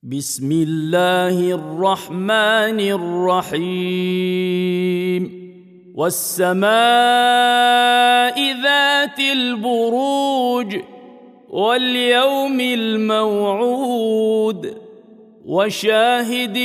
بسم الله الرحمن الرحيم والسماء ذات البروج واليوم الموعود وشاهد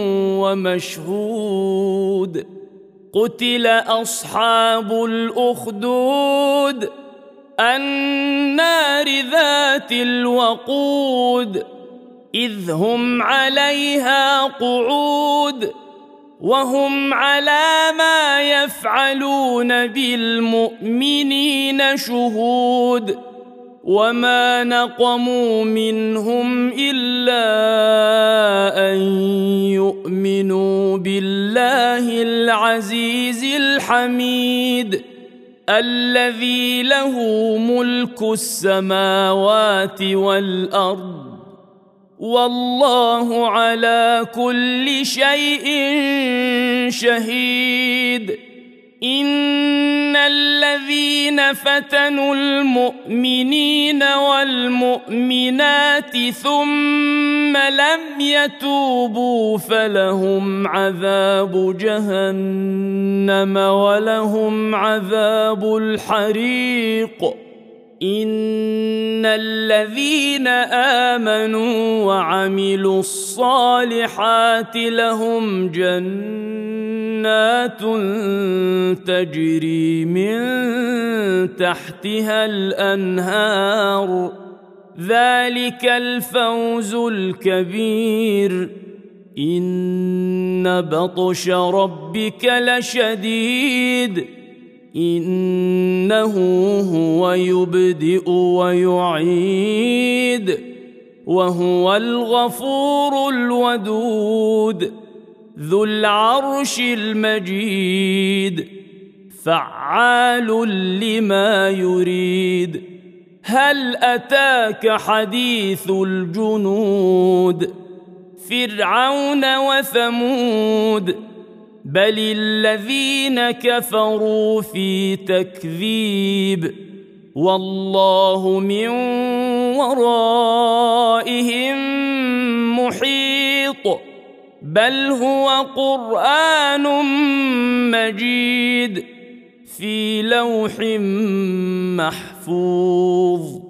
ومشهود قتل أصحاب الأخدود النار ذات الوقود إذ هم عليها قعود وهم على ما يفعلون بالمؤمنين شهود وما نقموا منهم إلا أن يؤمنوا بالله العزيز الحميد الذي له ملك السماوات والأرض والله على كل شيء شهيد إن الذين فتنوا المؤمنين والمؤمنات ثم لم يتوبوا فلهم عذاب جهنم ولهم عذاب الحريق إن الذين آمنوا وعملوا الصالحات لهم جنات تجري من تحتها الأنهار ذلك الفوز الكبير إن بطش ربك لشديد إنه هو يبدئ ويعيد وهو الغفور الودود ذو العرش المجيد فعال لما يريد هل أتاك حديث الجنود فرعون وثمود بل الذين كفروا في تكذيب والله من ورائهم محيط بل هو قرآن مجيد في لوح محفوظ